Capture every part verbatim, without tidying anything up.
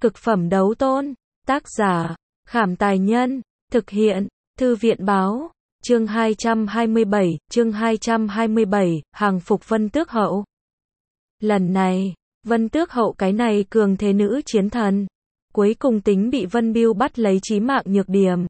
Cực phẩm đấu tôn. Tác giả, Khảm Tài Nhân. Thực hiện, Thư viện Báo. Chương hai trăm hai mươi bảy, chương hai trăm hai mươi bảy, hàng phục Vân Tước Hậu. Lần này, Vân Tước Hậu cái này cường thế nữ chiến thần, cuối cùng tính bị Vân Bưu bắt lấy chí mạng nhược điểm.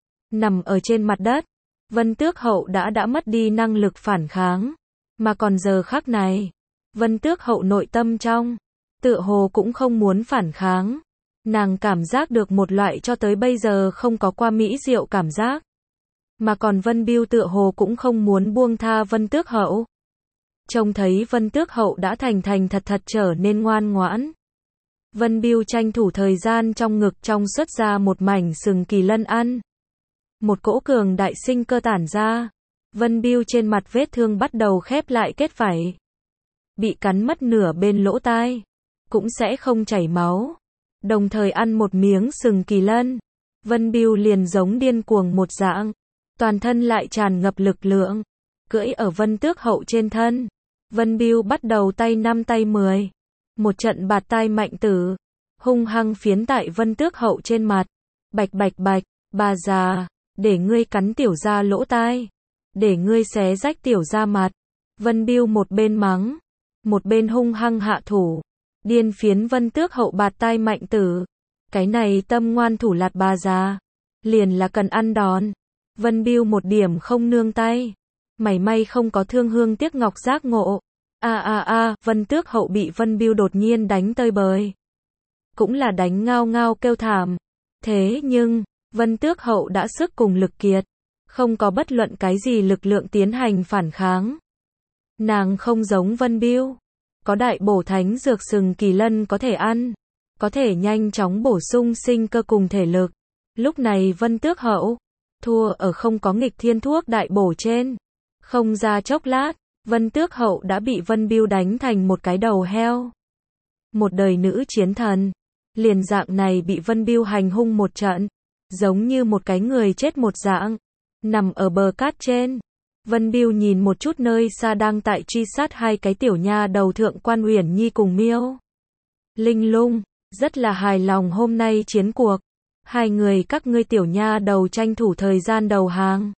Nằm ở trên mặt đất, Vân Tước Hậu đã đã mất đi năng lực phản kháng, mà còn giờ khắc này, Vân Tước Hậu nội tâm trong, tựa hồ cũng không muốn phản kháng. Nàng cảm giác được một loại cho tới bây giờ không có qua mỹ diệu cảm giác. Mà còn Vân Bưu tựa hồ cũng không muốn buông tha Vân Tước Hậu. Trông thấy Vân Tước Hậu đã thành thành thật thật trở nên ngoan ngoãn. Vân Bưu tranh thủ thời gian trong ngực trong xuất ra một mảnh sừng kỳ lân ăn. Một cỗ cường đại sinh cơ tản ra. Vân Bưu trên mặt vết thương bắt đầu khép lại kết vảy. Bị cắn mất nửa bên lỗ tai. Cũng sẽ không chảy máu. Đồng thời ăn một miếng sừng kỳ lân. Vân Bưu liền giống điên cuồng một dạng. Toàn thân lại tràn ngập lực lượng. Cưỡi ở Vân Tước Hậu trên thân. Vân Bưu bắt đầu tay năm tay mười. Một trận bạt tai mạnh tử. Hung hăng phiến tại Vân Tước Hậu trên mặt. Bạch bạch bạch, bà già, để ngươi cắn tiểu ra lỗ tai. Để ngươi xé rách tiểu ra mặt. Vân Bưu một bên mắng. Một bên hung hăng hạ thủ. Điên phiến Vân Tước Hậu bạt tai mạnh tử. Cái này tâm ngoan thủ lạt bà già. Liền là cần ăn đòn. Vân Bưu một điểm không nương tay. Mảy may không có thương hương tiếc ngọc giác ngộ. A a a, Vân Tước Hậu bị Vân Bưu đột nhiên đánh tơi bời. Cũng là đánh ngao ngao kêu thảm. Thế nhưng, Vân Tước Hậu đã sức cùng lực kiệt. Không có bất luận cái gì lực lượng tiến hành phản kháng. Nàng không giống Vân Bưu. Có đại bổ thánh dược sừng kỳ lân có thể ăn. Có thể nhanh chóng bổ sung sinh cơ cùng thể lực. Lúc này Vân Tước Hậu thua ở không có nghịch thiên thuốc đại bổ trên. Không ra chốc lát, Vân Tước Hậu đã bị Vân Bưu đánh thành một cái đầu heo. Một đời nữ chiến thần. Liền dạng này bị Vân Bưu hành hung một trận. Giống như một cái người chết một dạng. Nằm ở bờ cát trên. Vân Bưu nhìn một chút nơi xa đang tại truy sát hai cái tiểu nha đầu Thượng Quan Uyển Nhi cùng Miêu Linh Lung. Rất là hài lòng hôm nay chiến cuộc. Hai người các ngươi tiểu nha đầu tranh thủ thời gian đầu hàng.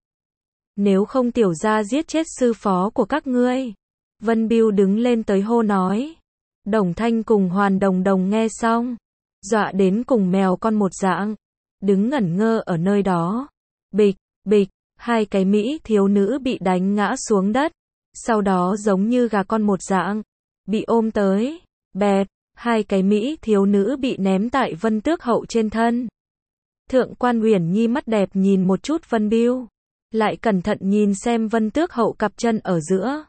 Nếu không tiểu gia giết chết sư phó của các ngươi. Vân Bưu đứng lên tới hô nói. Đồng Thanh cùng Hoàn Đồng Đồng nghe xong. Dọa đến cùng mèo con một dạng. Đứng ngẩn ngơ ở nơi đó. Bịch, bịch, hai cái mỹ thiếu nữ bị đánh ngã xuống đất. Sau đó giống như gà con một dạng. Bị ôm tới. Bẹp, hai cái mỹ thiếu nữ bị ném tại Vân Tước Hậu trên thân. Thượng Quan Uyển Nhi mắt đẹp nhìn một chút Vân Bưu. Lại cẩn thận nhìn xem Vân Tước Hậu cặp chân ở giữa.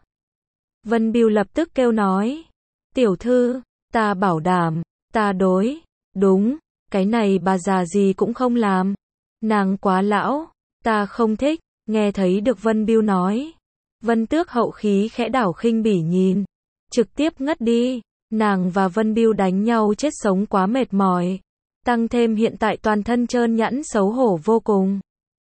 Vân Bưu lập tức kêu nói. Tiểu thư, ta bảo đảm, ta đối, đúng, cái này bà già gì cũng không làm. Nàng quá lão, ta không thích, nghe thấy được Vân Bưu nói. Vân Tước Hậu khí khẽ đảo khinh bỉ nhìn. Trực tiếp ngất đi, nàng và Vân Bưu đánh nhau chết sống quá mệt mỏi. Tăng thêm hiện tại toàn thân trơn nhẵn xấu hổ vô cùng.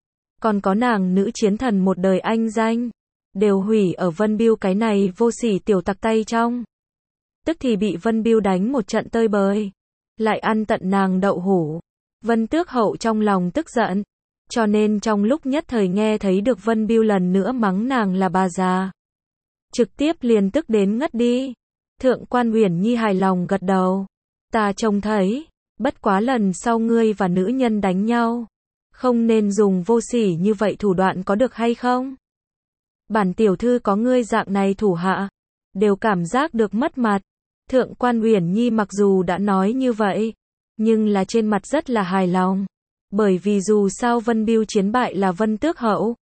Còn có nàng nữ chiến thần một đời anh danh. Đều hủy ở Vân Bưu cái này vô sỉ tiểu tặc tay trong. Tức thì bị Vân Bưu đánh một trận tơi bời. Lại ăn tận nàng đậu hũ. Vân Tước Hậu trong lòng tức giận. Cho nên trong lúc nhất thời nghe thấy được Vân Bưu lần nữa mắng nàng là bà già. Trực tiếp liền tức đến ngất đi. Thượng Quan Uyển Nhi hài lòng gật đầu. Ta trông thấy. Bất quá lần sau ngươi và nữ nhân đánh nhau. Không nên dùng vô sỉ như vậy thủ đoạn có được hay không? Bản tiểu thư có ngươi dạng này thủ hạ. Đều cảm giác được mất mặt. Thượng Quan Uyển Nhi mặc dù đã nói như vậy. Nhưng là trên mặt rất là hài lòng. Bởi vì dù sao Vân Bưu chiến bại là Vân Tước Hậu.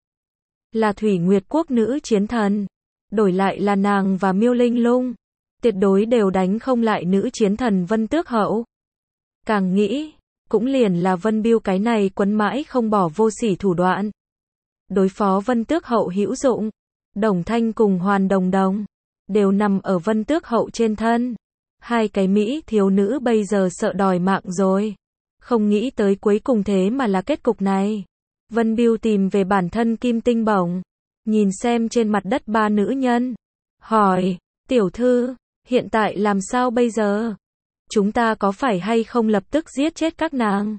Là Thủy Nguyệt Quốc nữ chiến thần. Đổi lại là nàng và Miêu Linh Lung. Tuyệt đối đều đánh không lại nữ chiến thần Vân Tước Hậu. Càng nghĩ, cũng liền là Vân Bưu cái này quấn mãi không bỏ vô sỉ thủ đoạn. Đối phó Vân Tước Hậu hữu dụng. Đồng Thanh cùng Hoàn Đồng Đồng. Đều nằm ở Vân Tước Hậu trên thân. Hai cái mỹ thiếu nữ bây giờ sợ đòi mạng rồi. Không nghĩ tới cuối cùng thế mà là kết cục này. Vân Bưu tìm về bản thân kim tinh bổng. Nhìn xem trên mặt đất ba nữ nhân. Hỏi, tiểu thư, hiện tại làm sao bây giờ? chúng ta có phải hay không lập tức giết chết các nàng?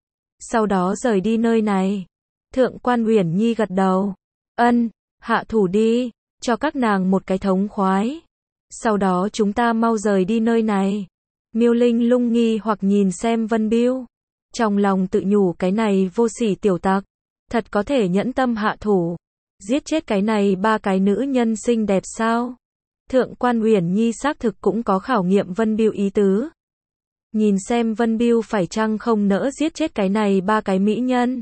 Sau đó rời đi nơi này. Thượng quan Uyển Nhi gật đầu. Ân, hạ thủ đi, cho các nàng một cái thống khoái. Sau đó chúng ta mau rời đi nơi này. Miêu Linh Lung nghi hoặc nhìn xem Vân Biêu. Trong lòng tự nhủ cái này vô sỉ tiểu tặc. Thật có thể nhẫn tâm hạ thủ. Giết chết cái này ba cái nữ nhân xinh đẹp sao? Thượng quan Uyển Nhi xác thực cũng có khảo nghiệm Vân Biêu ý tứ. Nhìn xem Vân Biêu phải chăng không nỡ giết chết cái này ba cái mỹ nhân.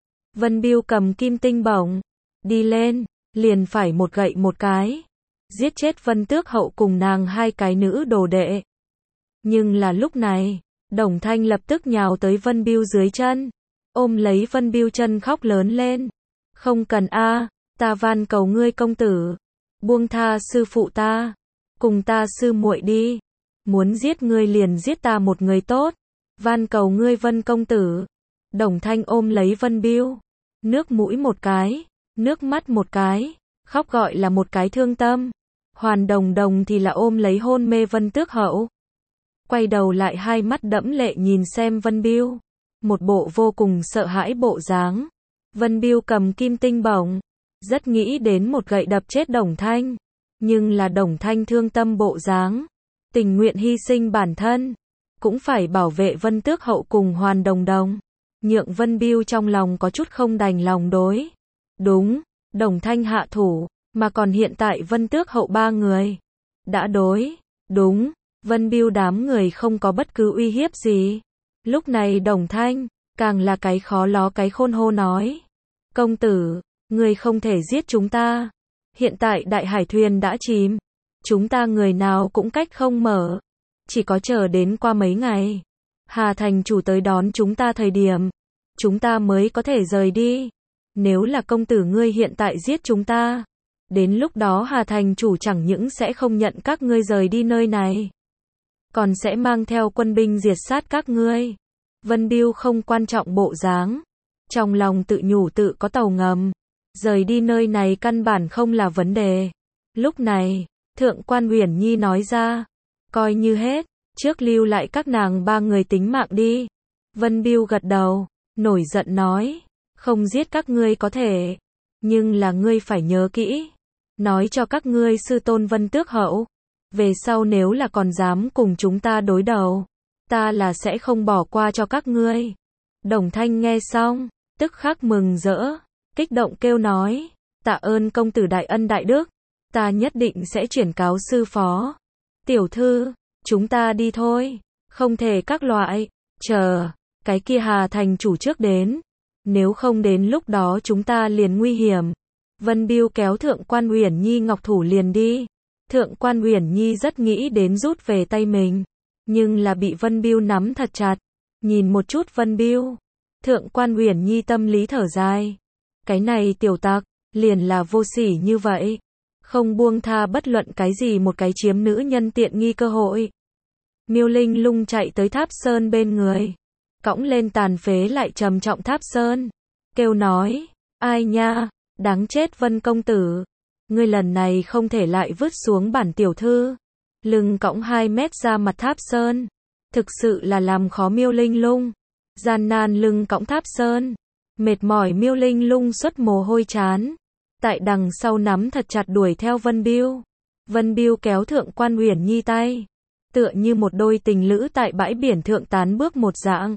Vân Biêu cầm kim tinh bổng. Đi lên, liền phải một gậy một cái. Giết chết Vân Tước Hậu cùng nàng hai cái nữ đồ đệ. Nhưng là lúc này, Đồng Thanh lập tức nhào tới Vân Biêu dưới chân. Ôm lấy Vân Biêu chân khóc lớn lên. Không cần a, ta van cầu ngươi công tử. Buông tha sư phụ ta. Cùng ta sư muội đi. Muốn giết ngươi liền giết ta một người tốt. Van cầu ngươi Vân công tử. Đồng Thanh ôm lấy Vân Biêu. Nước mũi một cái. Nước mắt một cái. Khóc gọi là một cái thương tâm. Hoàn Đồng Đồng thì là ôm lấy hôn mê Vân Tước Hậu. Quay đầu lại hai mắt đẫm lệ nhìn xem Vân Biêu. Một bộ vô cùng sợ hãi bộ dáng. Vân Biêu cầm kim tinh bổng. Rất nghĩ đến một gậy đập chết Đồng Thanh. Nhưng là Đồng Thanh thương tâm bộ dáng. Tình nguyện hy sinh bản thân. Cũng phải bảo vệ Vân Tước Hậu cùng Hoàn Đồng Đồng. Nhượng Vân Biêu trong lòng có chút không đành lòng đối. Đúng, Đồng Thanh hạ thủ. Mà còn hiện tại Vân Tước Hậu ba người. Đã đối. Đúng, Vân Biêu đám người không có bất cứ uy hiếp gì. Lúc này Đồng Thanh, càng là cái khó ló cái khôn hô nói. Công tử, người không thể giết chúng ta. Hiện tại đại hải thuyền đã chìm. Chúng ta người nào cũng cách không mở. Chỉ có chờ đến qua mấy ngày. Hà thành chủ tới đón chúng ta thời điểm. Chúng ta mới có thể rời đi. Nếu là công tử ngươi hiện tại giết chúng ta. Đến lúc đó Hà thành chủ chẳng những sẽ không nhận các ngươi rời đi nơi này. Còn sẽ mang theo quân binh diệt sát các ngươi. Vân Biêu không quan trọng bộ dáng. Trong lòng tự nhủ tự có tàu ngầm. Rời đi nơi này căn bản không là vấn đề. Lúc này, Thượng quan Uyển Nhi nói ra. Coi như hết, trước lưu lại các nàng ba người tính mạng đi. Vân Biêu gật đầu, nổi giận nói. Không giết các ngươi có thể. Nhưng là ngươi phải nhớ kỹ. Nói cho các ngươi sư tôn Vân Tước Hậu. Về sau nếu là còn dám cùng chúng ta đối đầu. Ta là sẽ không bỏ qua cho các ngươi. Đồng Thanh nghe xong, tức khắc mừng rỡ. Kích động kêu nói. Tạ ơn công tử đại ân đại đức. Ta nhất định sẽ chuyển cáo sư phó. Tiểu thư, chúng ta đi thôi. Không thể các loại. Chờ, cái kia Hà thành chủ trước đến. Nếu không đến lúc đó chúng ta liền nguy hiểm. Vân Biêu kéo Thượng quan Uyển Nhi ngọc thủ liền đi. Thượng quan Uyển Nhi rất nghĩ đến rút về tay mình. Nhưng là bị Vân Biêu nắm thật chặt. Nhìn một chút Vân Biêu. Thượng quan Uyển Nhi tâm lý thở dài. Cái này tiểu tặc, liền là vô sỉ như vậy. Không buông tha bất luận cái gì một cái chiếm nữ nhân tiện nghi cơ hội. Miêu Linh Lung chạy tới Tháp Sơn bên người. Cõng lên tàn phế lại trầm trọng Tháp Sơn. Kêu nói, ai nha, đáng chết Vân công tử. Ngươi lần này không thể lại vứt xuống bản tiểu thư. Lưng cõng hai mét ra mặt Tháp Sơn. Thực sự là làm khó Miêu Linh Lung. Gian nan lưng cõng Tháp Sơn. Mệt mỏi Miêu Linh Lung xuất mồ hôi chán. Tại đằng sau nắm thật chặt đuổi theo Vân Biêu. Vân Biêu kéo Thượng quan Uyển Nhi tay. Tựa như một đôi tình lữ tại bãi biển thượng tán bước một dạng.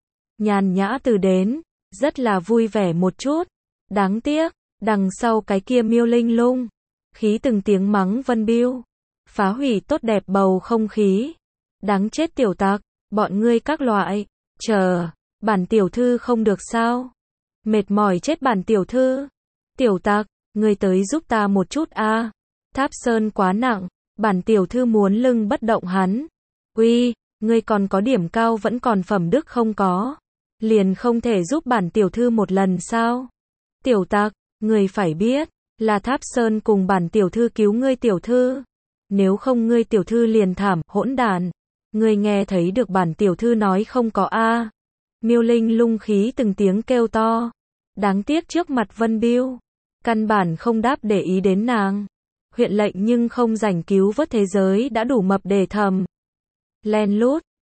Nhàn nhã từ đến. Rất là vui vẻ một chút. Đáng tiếc. Đằng sau cái kia Miêu Linh Lung. Khí từng tiếng mắng Vân Biêu. Phá hủy tốt đẹp bầu không khí. Đáng chết tiểu tặc. Bọn ngươi các loại. Chờ. Bản tiểu thư không được sao. Mệt mỏi chết bản tiểu thư. Tiểu tặc. Ngươi tới giúp ta một chút a. Tháp Sơn quá nặng. Bản tiểu thư muốn lưng bất động hắn. Uy. Ngươi còn có điểm cao vẫn còn phẩm đức không có. Liền không thể giúp bản tiểu thư một lần sao. Tiểu tặc. Ngươi phải biết. Là Tháp Sơn cùng bản tiểu thư cứu ngươi tiểu thư. Nếu không ngươi tiểu thư liền thảm, hỗn đàn. Ngươi nghe thấy được bản tiểu thư nói không có a. Miêu Linh Lung khí từng tiếng kêu to. Đáng tiếc trước mặt Vân Biêu. Căn bản không đáp để ý đến nàng. Huyện lệnh nhưng không rảnh cứu vớt thế giới đã đủ mập để thầm. Len lút,